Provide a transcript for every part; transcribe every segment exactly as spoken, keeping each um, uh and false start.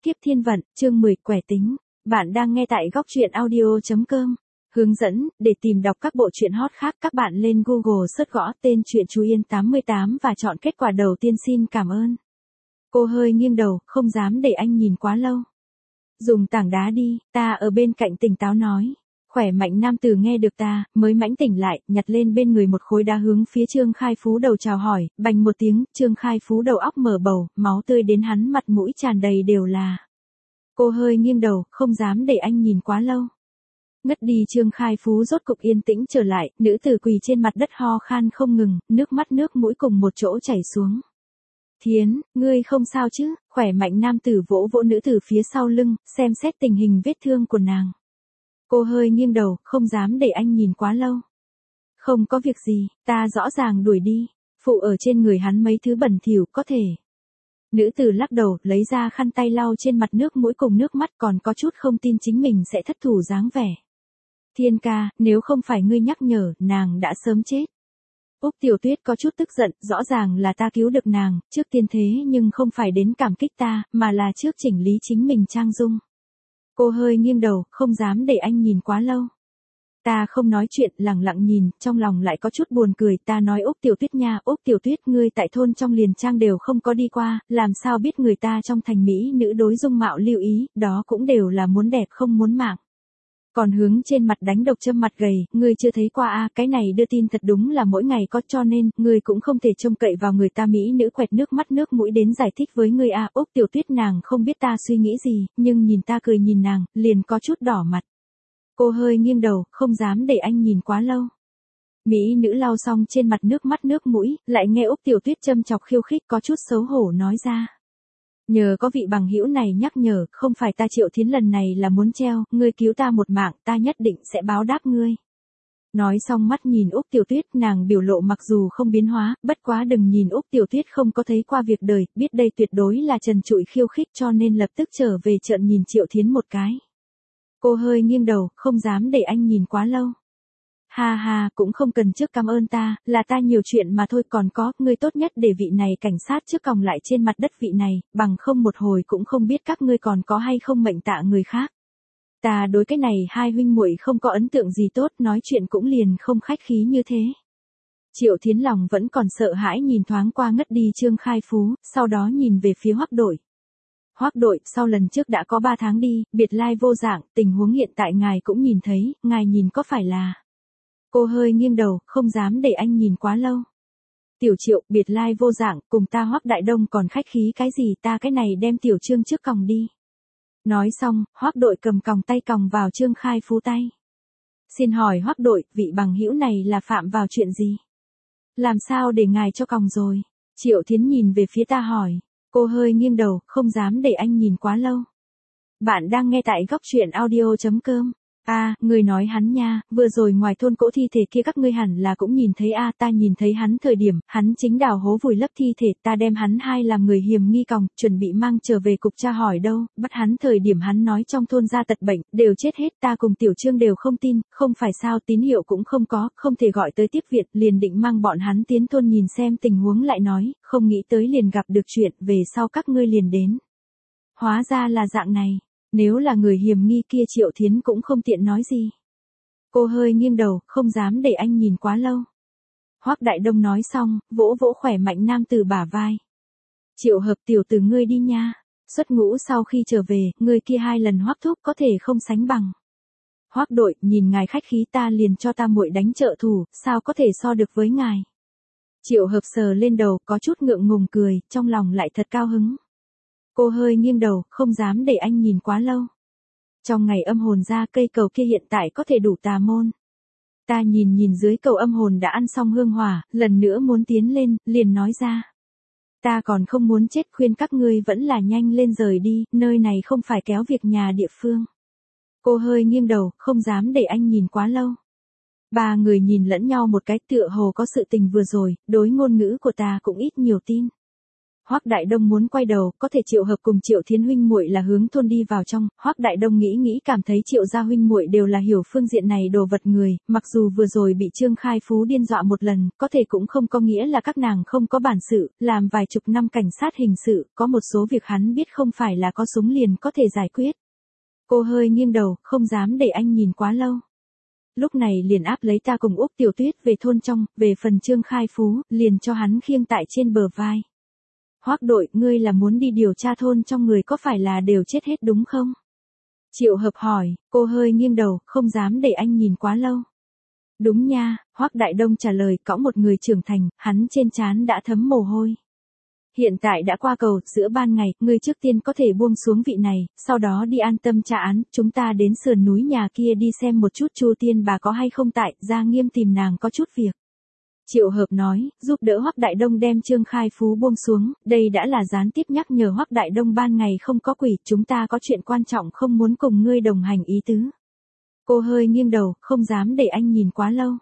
Kiếp thiên vận, chương mười, quẻ tính. Bạn đang nghe tại góc truyện audio chấm com. Hướng dẫn, để tìm đọc các bộ truyện hot khác các bạn lên Google search gõ tên truyện Chú Yên tám mươi tám và chọn kết quả đầu tiên. Xin cảm ơn. Cô hơi nghiêng đầu, không dám để anh nhìn quá lâu. Dùng tảng đá đi, ta ở bên cạnh tỉnh táo nói. Khỏe mạnh nam tử nghe được ta, mới mãnh tỉnh lại, nhặt lên bên người một khối đá hướng phía Trương Khai Phú đầu chào hỏi, bành một tiếng, Trương Khai Phú đầu óc mở bầu, máu tươi đến hắn mặt mũi tràn đầy đều là. Cô hơi nghiêng đầu, không dám để anh nhìn quá lâu. Ngất đi Trương Khai Phú rốt cục yên tĩnh trở lại, nữ tử quỳ trên mặt đất ho khan không ngừng, nước mắt nước mũi cùng một chỗ chảy xuống. Thiến, ngươi không sao chứ? Khỏe mạnh nam tử vỗ vỗ nữ tử phía sau lưng, xem xét tình hình vết thương của nàng. Cô hơi nghiêng đầu, không dám để anh nhìn quá lâu. Không có việc gì, ta rõ ràng đuổi đi, phụ ở trên người hắn mấy thứ bẩn thỉu có thể. Nữ tử lắc đầu, lấy ra khăn tay lau trên mặt nước mũi cùng nước mắt, còn có chút không tin chính mình sẽ thất thủ dáng vẻ. Thiên ca, nếu không phải ngươi nhắc nhở, nàng đã sớm chết. Úc Tiểu Tuyết có chút tức giận, rõ ràng là ta cứu được nàng, trước tiên thế nhưng không phải đến cảm kích ta, mà là trước chỉnh lý chính mình trang dung. Cô hơi nghiêng đầu, không dám để anh nhìn quá lâu. Ta không nói chuyện, lặng lặng nhìn, trong lòng lại có chút buồn cười, ta nói Úc Tiểu Tuyết nha, Úc Tiểu Tuyết ngươi tại thôn trong liền trang đều không có đi qua, làm sao biết người ta trong thành mỹ nữ đối dung mạo lưu ý, đó cũng đều là muốn đẹp không muốn mạng. Còn hướng trên mặt đánh độc châm mặt gầy, ngươi chưa thấy qua a à, cái này đưa tin thật đúng là mỗi ngày có, cho nên, ngươi cũng không thể trông cậy vào người ta mỹ nữ quẹt nước mắt nước mũi đến giải thích với ngươi a à. Úc Tiểu Tuyết nàng không biết ta suy nghĩ gì, nhưng nhìn ta cười nhìn nàng, liền có chút đỏ mặt. Cô hơi nghiêng đầu, không dám để anh nhìn quá lâu. Mỹ nữ lau xong trên mặt nước mắt nước mũi, lại nghe Úc Tiểu Tuyết châm chọc khiêu khích có chút xấu hổ nói ra. Nhờ có vị bằng hữu này nhắc nhở, không phải ta Triệu Thiến lần này là muốn treo, ngươi cứu ta một mạng, ta nhất định sẽ báo đáp ngươi. Nói xong mắt nhìn Úc Tiểu Tuyết, nàng biểu lộ mặc dù không biến hóa, bất quá đừng nhìn Úc Tiểu Tuyết không có thấy qua việc đời, biết đây tuyệt đối là trần trụi khiêu khích cho nên lập tức trở về trợn nhìn Triệu Thiến một cái. Cô hơi nghiêng đầu, không dám để anh nhìn quá lâu. Ha ha, cũng không cần trước cảm ơn ta, là ta nhiều chuyện mà thôi, còn có, ngươi tốt nhất để vị này cảnh sát trước còng lại trên mặt đất vị này, bằng không một hồi cũng không biết các ngươi còn có hay không mệnh tạ người khác. Ta đối cái này hai huynh muội không có ấn tượng gì tốt, nói chuyện cũng liền không khách khí như thế. Triệu Thiến lòng vẫn còn sợ hãi nhìn thoáng qua ngất đi Trương Khai Phú, sau đó nhìn về phía Hoắc Đội. Hoắc Đội, sau lần trước đã có ba tháng đi, biệt lai vô dạng, tình huống hiện tại ngài cũng nhìn thấy, ngài nhìn có phải là... Cô hơi nghiêng đầu, không dám để anh nhìn quá lâu. Tiểu Triệu, biệt lai vô dạng, cùng ta Hoắc Đại Đông còn khách khí cái gì, ta cái này đem Tiểu Trương trước còng đi. Nói xong, Hoắc Đội cầm còng tay còng vào Trương Khai Phú tay. Xin hỏi Hoắc Đội, vị bằng hữu này là phạm vào chuyện gì? Làm sao để ngài cho còng rồi? Triệu Thiến nhìn về phía ta hỏi. Cô hơi nghiêng đầu, không dám để anh nhìn quá lâu. Bạn đang nghe tại góc truyện audio chấm com. A, à, người nói hắn nha, vừa rồi ngoài thôn cỗ thi thể kia các ngươi hẳn là cũng nhìn thấy a à, ta nhìn thấy hắn thời điểm, hắn chính đào hố vùi lấp thi thể, ta đem hắn hai làm người hiểm nghi còng, chuẩn bị mang trở về cục tra hỏi đâu, bắt hắn thời điểm hắn nói trong thôn ra tật bệnh, đều chết hết, ta cùng Tiểu Trương đều không tin, không phải sao tín hiệu cũng không có, không thể gọi tới tiếp viện, liền định mang bọn hắn tiến thôn nhìn xem tình huống lại nói, không nghĩ tới liền gặp được chuyện, về sau các ngươi liền đến. Hóa ra là dạng này. Nếu là người hiểm nghi kia Triệu Thiến cũng không tiện nói gì. Cô hơi nghiêng đầu, không dám để anh nhìn quá lâu. Hoắc Đại Đông nói xong, vỗ vỗ khỏe mạnh nam tử bả vai. Triệu Hợp tiểu tử ngươi đi nha, xuất ngũ sau khi trở về, ngươi kia hai lần Hoắc thúc có thể không sánh bằng. Hoắc Đội, nhìn ngài khách khí ta liền cho ta muội đánh trợ thủ, sao có thể so được với ngài. Triệu Hợp sờ lên đầu, có chút ngượng ngùng cười, trong lòng lại thật cao hứng. Cô hơi nghiêng đầu, không dám để anh nhìn quá lâu. Trong ngày âm hồn ra cây cầu kia hiện tại có thể đủ tà môn. Ta nhìn nhìn dưới cầu âm hồn đã ăn xong hương hỏa, lần nữa muốn tiến lên, liền nói ra. Ta còn không muốn chết, khuyên các ngươi vẫn là nhanh lên rời đi, nơi này không phải kéo việc nhà địa phương. Cô hơi nghiêng đầu, không dám để anh nhìn quá lâu. Ba người nhìn lẫn nhau một cái, tựa hồ có sự tình vừa rồi, đối ngôn ngữ của ta cũng ít nhiều tin. Hoắc Đại Đông muốn quay đầu, có thể Triệu Hợp cùng Triệu Thiến huynh muội là hướng thôn đi vào trong, Hoắc Đại Đông nghĩ nghĩ cảm thấy Triệu gia huynh muội đều là hiểu phương diện này đồ vật người, mặc dù vừa rồi bị Trương Khai Phú điên dọa một lần, có thể cũng không có nghĩa là các nàng không có bản sự, làm vài chục năm cảnh sát hình sự, có một số việc hắn biết không phải là có súng liền có thể giải quyết. Cô hơi nghiêng đầu, không dám để anh nhìn quá lâu. Lúc này liền áp lấy ta cùng Úc Tiểu Tuyết về thôn trong, về phần Trương Khai Phú, liền cho hắn khiêng tại trên bờ vai. Hoắc đội, ngươi là muốn đi điều tra thôn trong người có phải là đều chết hết đúng không? Triệu Hợp hỏi, cô hơi nghiêng đầu, không dám để anh nhìn quá lâu. Đúng nha, Hoắc Đại Đông trả lời, cõng một người trưởng thành, hắn trên trán đã thấm mồ hôi. Hiện tại đã qua cầu, giữa ban ngày, ngươi trước tiên có thể buông xuống vị này, sau đó đi an tâm tra án, chúng ta đến sườn núi nhà kia đi xem một chút Chu Tiên bà có hay không tại, Gia Nghiêm tìm nàng có chút việc. Triệu Hợp nói, giúp đỡ Hoắc Đại Đông đem Trương Khai Phú buông xuống, đây đã là gián tiếp nhắc nhở Hoắc Đại Đông ban ngày không có quỷ, chúng ta có chuyện quan trọng không muốn cùng ngươi đồng hành ý tứ. Cô hơi nghiêng đầu, không dám để anh nhìn quá lâu.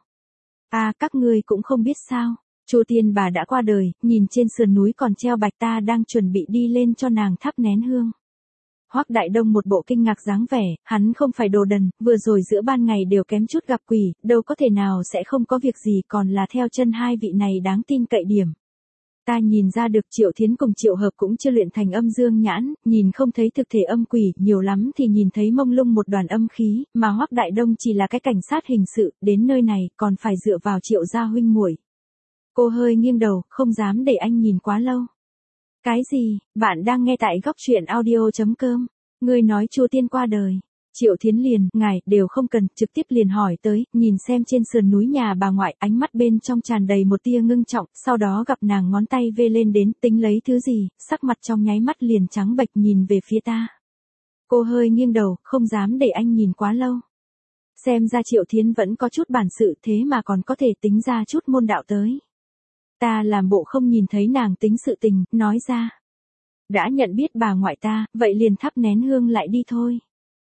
À, các ngươi cũng không biết sao, Chu Tiên bà đã qua đời, nhìn trên sườn núi còn treo bạch, ta đang chuẩn bị đi lên cho nàng thắp nén hương. Hoắc Đại Đông một bộ kinh ngạc dáng vẻ, hắn không phải đồ đần, vừa rồi giữa ban ngày đều kém chút gặp quỷ, đâu có thể nào sẽ không có việc gì, còn là theo chân hai vị này đáng tin cậy điểm. Ta nhìn ra được Triệu Thiến cùng Triệu Hợp cũng chưa luyện thành âm dương nhãn, nhìn không thấy thực thể âm quỷ, nhiều lắm thì nhìn thấy mông lung một đoàn âm khí, mà Hoắc Đại Đông chỉ là cái cảnh sát hình sự, đến nơi này còn phải dựa vào Triệu gia huynh muội. Cô hơi nghiêng đầu, không dám để anh nhìn quá lâu. Cái gì, bạn đang nghe tại góc truyện audio chấm com, ngươi nói Chu Tiên qua đời. Triệu Thiến liền, ngài, đều không cần, trực tiếp liền hỏi tới, nhìn xem trên sườn núi nhà bà ngoại, ánh mắt bên trong tràn đầy một tia ngưng trọng, sau đó gặp nàng ngón tay vê lên đến, tính lấy thứ gì, sắc mặt trong nháy mắt liền trắng bệch nhìn về phía ta. Cô hơi nghiêng đầu, không dám để anh nhìn quá lâu. Xem ra Triệu Thiến vẫn có chút bản sự thế mà còn có thể tính ra chút môn đạo tới. Ta làm bộ không nhìn thấy nàng tính sự tình, nói ra. Đã nhận biết bà ngoại ta, vậy liền thắp nén hương lại đi thôi.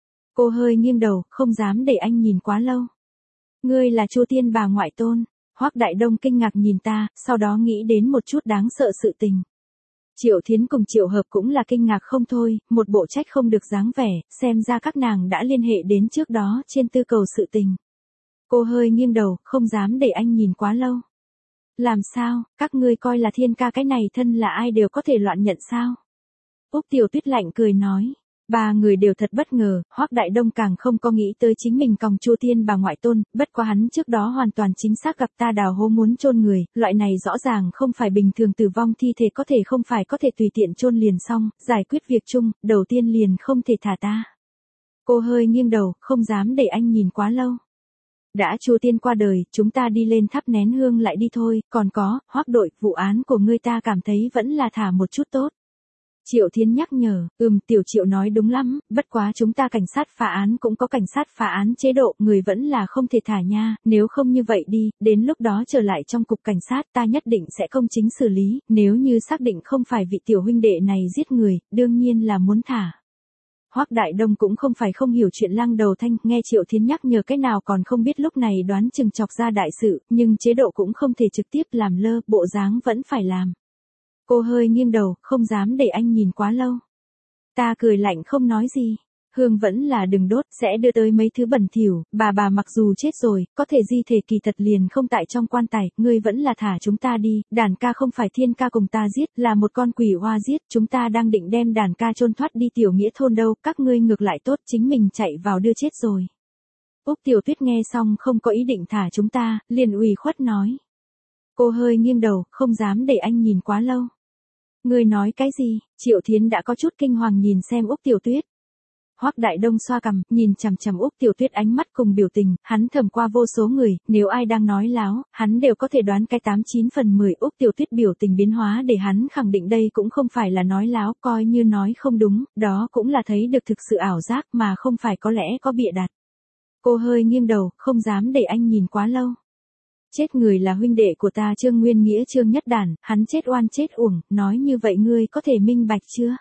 Cô hơi nghiêng đầu, không dám để anh nhìn quá lâu. Ngươi là Chu Tiên bà ngoại tôn. Hoắc Đại Đông kinh ngạc nhìn ta, sau đó nghĩ đến một chút đáng sợ sự tình. Triệu Thiến cùng Triệu Hợp cũng là kinh ngạc không thôi, một bộ trách không được dáng vẻ, xem ra các nàng đã liên hệ đến trước đó trên tư cầu sự tình. Cô hơi nghiêng đầu, không dám để anh nhìn quá lâu. Làm sao, các ngươi coi là Thiên ca cái này thân là ai đều có thể loạn nhận sao? Úc Tiểu Tuyết lạnh cười nói. Ba người đều thật bất ngờ, Hoắc Đại Đông càng không có nghĩ tới chính mình còng Chu Tiên bà ngoại tôn, bất quá hắn trước đó hoàn toàn chính xác gặp ta đào hố muốn chôn người, loại này rõ ràng không phải bình thường tử vong thi thể có thể không phải có thể tùy tiện chôn liền xong, giải quyết việc chung, đầu tiên liền không thể thả ta. Cô hơi nghiêng đầu, không dám để anh nhìn quá lâu. Đã Chu Tiên qua đời, chúng ta đi lên thắp nén hương lại đi thôi, còn có, Hoắc đội, vụ án của ngươi ta cảm thấy vẫn là thả một chút tốt. Triệu Thiến nhắc nhở, ừm, Tiểu Triệu nói đúng lắm, bất quá chúng ta cảnh sát phá án cũng có cảnh sát phá án chế độ, người vẫn là không thể thả nha, nếu không như vậy đi, đến lúc đó trở lại trong cục cảnh sát ta nhất định sẽ công chính xử lý, nếu như xác định không phải vị tiểu huynh đệ này giết người, đương nhiên là muốn thả. Hoắc Đại Đông cũng không phải không hiểu chuyện Lăng Đầu Thanh, nghe Triệu Thiến nhắc nhở cái nào còn không biết lúc này đoán chừng chọc ra đại sự, nhưng chế độ cũng không thể trực tiếp làm lơ, bộ dáng vẫn phải làm. Cô hơi nghiêng đầu, không dám để anh nhìn quá lâu. Ta cười lạnh không nói gì. Hương vẫn là đừng đốt, sẽ đưa tới mấy thứ bẩn thỉu, bà bà mặc dù chết rồi, có thể di thể kỳ thật liền không tại trong quan tài, ngươi vẫn là thả chúng ta đi, đàn ca không phải Thiên ca cùng ta giết, là một con quỷ hoa giết, chúng ta đang định đem đàn ca chôn thoát đi tiểu nghĩa thôn đâu, các ngươi ngược lại tốt chính mình chạy vào đưa chết rồi. Úc Tiểu Tuyết nghe xong không có ý định thả chúng ta, liền ủy khuất nói. Cô hơi nghiêng đầu, không dám để anh nhìn quá lâu. Ngươi nói cái gì? Triệu Thiến đã có chút kinh hoàng nhìn xem Úc Tiểu Tuyết. Hoắc Đại Đông xoa cằm, nhìn chằm chằm Úc Tiểu Tuyết ánh mắt cùng biểu tình, hắn thầm qua vô số người, nếu ai đang nói láo, hắn đều có thể đoán cái tám chín phần mười. Úc Tiểu Tuyết biểu tình biến hóa để hắn khẳng định đây cũng không phải là nói láo, coi như nói không đúng, đó cũng là thấy được thực sự ảo giác mà không phải có lẽ có bịa đặt. Cô hơi nghiêng đầu, không dám để anh nhìn quá lâu. Chết người là huynh đệ của ta Trương Nguyên Nghĩa Trương Nhất Đản, hắn chết oan chết uổng, nói như vậy ngươi có thể minh bạch chưa?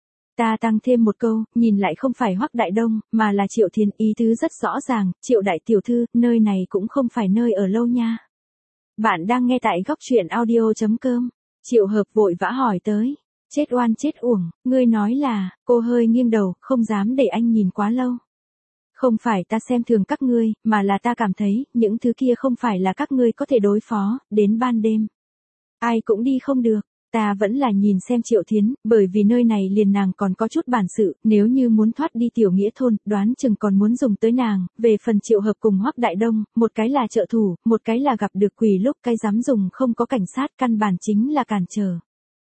Ta tăng thêm một câu, nhìn lại không phải Hoắc Đại Đông, mà là Triệu Thiến, ý tứ rất rõ ràng, Triệu đại tiểu thư, nơi này cũng không phải nơi ở lâu nha. Bạn đang nghe tại góc truyện audio chấm com. Triệu Hợp vội vã hỏi tới. Chết oan chết uổng, ngươi nói là, cô hơi nghiêng đầu, không dám để anh nhìn quá lâu. Không phải ta xem thường các ngươi, mà là ta cảm thấy, những thứ kia không phải là các ngươi có thể đối phó, đến ban đêm. Ai cũng đi không được. Ta vẫn là nhìn xem Triệu Thiến, bởi vì nơi này liền nàng còn có chút bản sự, nếu như muốn thoát đi tiểu nghĩa thôn, đoán chừng còn muốn dùng tới nàng, về phần Triệu Hợp cùng Hoắc Đại Đông, một cái là trợ thủ, một cái là gặp được quỷ lúc cái dám dùng không có cảnh sát căn bản chính là cản trở.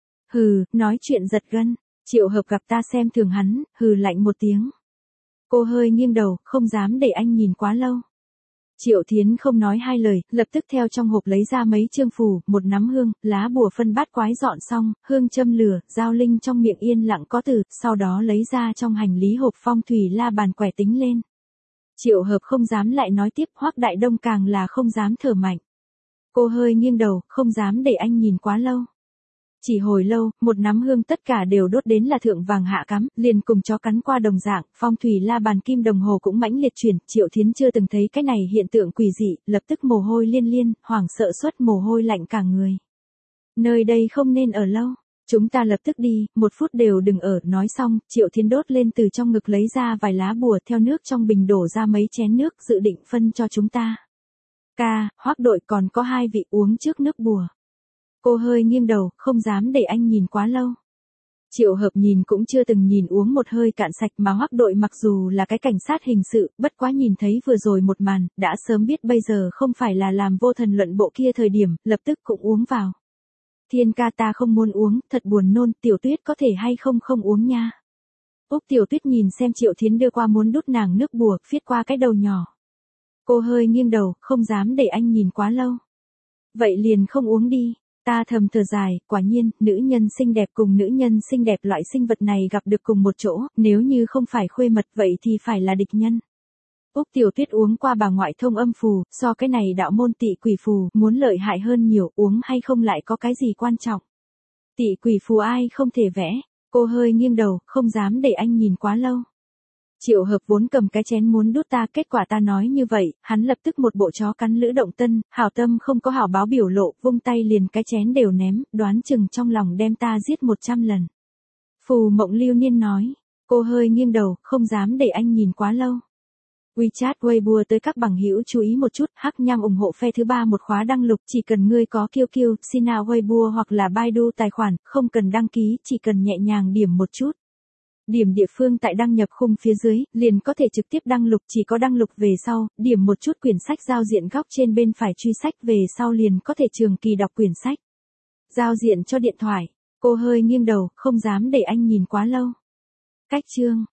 Hừ, nói chuyện giật gân, Triệu Hợp gặp ta xem thường hắn, hừ lạnh một tiếng. Cô hơi nghiêng đầu, không dám để anh nhìn quá lâu. Triệu Thiến không nói hai lời, lập tức theo trong hộp lấy ra mấy chương phù, một nắm hương, lá bùa phân bát quái dọn xong, hương châm lửa, giao linh trong miệng yên lặng có từ, sau đó lấy ra trong hành lý hộp phong thủy la bàn quẻ tính lên. Triệu Hợp không dám lại nói tiếp, Hoắc Đại Đông càng là không dám thở mạnh. Cô hơi nghiêng đầu, không dám để anh nhìn quá lâu. Chỉ hồi lâu, một nắm hương tất cả đều đốt đến là thượng vàng hạ cắm, liền cùng chó cắn qua đồng dạng, phong thủy la bàn kim đồng hồ cũng mãnh liệt chuyển, Triệu Thiến chưa từng thấy cái này hiện tượng quỷ dị, lập tức mồ hôi liên liên, hoảng sợ xuất mồ hôi lạnh cả người. Nơi đây không nên ở lâu, chúng ta lập tức đi, một phút đều đừng ở, nói xong, Triệu Thiến đốt lên từ trong ngực lấy ra vài lá bùa theo nước trong bình đổ ra mấy chén nước dự định phân cho chúng ta. Ca, Hoắc đội còn có hai vị uống trước nước bùa. Cô hơi nghiêng đầu, không dám để anh nhìn quá lâu. Triệu Hợp nhìn cũng chưa từng nhìn uống một hơi cạn sạch mà Hoắc đội mặc dù là cái cảnh sát hình sự, bất quá nhìn thấy vừa rồi một màn, đã sớm biết bây giờ không phải là làm vô thần luận bộ kia thời điểm, lập tức cũng uống vào. Thiên ca ta không muốn uống, thật buồn nôn, Tiểu Tuyết có thể hay không không uống nha. Úc Tiểu Tuyết nhìn xem Triệu Thiến đưa qua muốn đút nàng nước bùa, phiết qua cái đầu nhỏ. Cô hơi nghiêng đầu, không dám để anh nhìn quá lâu. Vậy liền không uống đi. Ta thầm thở dài, quả nhiên, nữ nhân xinh đẹp cùng nữ nhân xinh đẹp loại sinh vật này gặp được cùng một chỗ, nếu như không phải khuê mật vậy thì phải là địch nhân. Úc Tiểu Tuyết uống qua bà ngoại thông âm phù, so cái này đạo môn tị quỷ phù, muốn lợi hại hơn nhiều, uống hay không lại có cái gì quan trọng. Tị quỷ phù ai không thể vẽ, cô hơi nghiêng đầu, không dám để anh nhìn quá lâu. Triệu Hợp vốn cầm cái chén muốn đút ta, kết quả ta nói như vậy, hắn lập tức một bộ chó cắn lữ động tân, hảo tâm không có hảo báo biểu lộ, vung tay liền cái chén đều ném, đoán chừng trong lòng đem ta giết một trăm lần. Phù Mộng Lưu Niên nói, cô hơi nghiêng đầu, không dám để anh nhìn quá lâu. WeChat Weibo tới các bằng hữu chú ý một chút, hắc nham ủng hộ phe thứ ba một khóa đăng lục, chỉ cần ngươi có kiu kiu, Sina Weibo hoặc là Baidu tài khoản, không cần đăng ký, chỉ cần nhẹ nhàng điểm một chút. Điểm địa phương tại đăng nhập khung phía dưới, liền có thể trực tiếp đăng lục, chỉ có đăng lục về sau, điểm một chút quyển sách giao diện góc trên bên phải truy sách về sau liền có thể trường kỳ đọc quyển sách. Giao diện cho điện thoại, cô hơi nghiêng đầu, không dám để anh nhìn quá lâu. Cách chương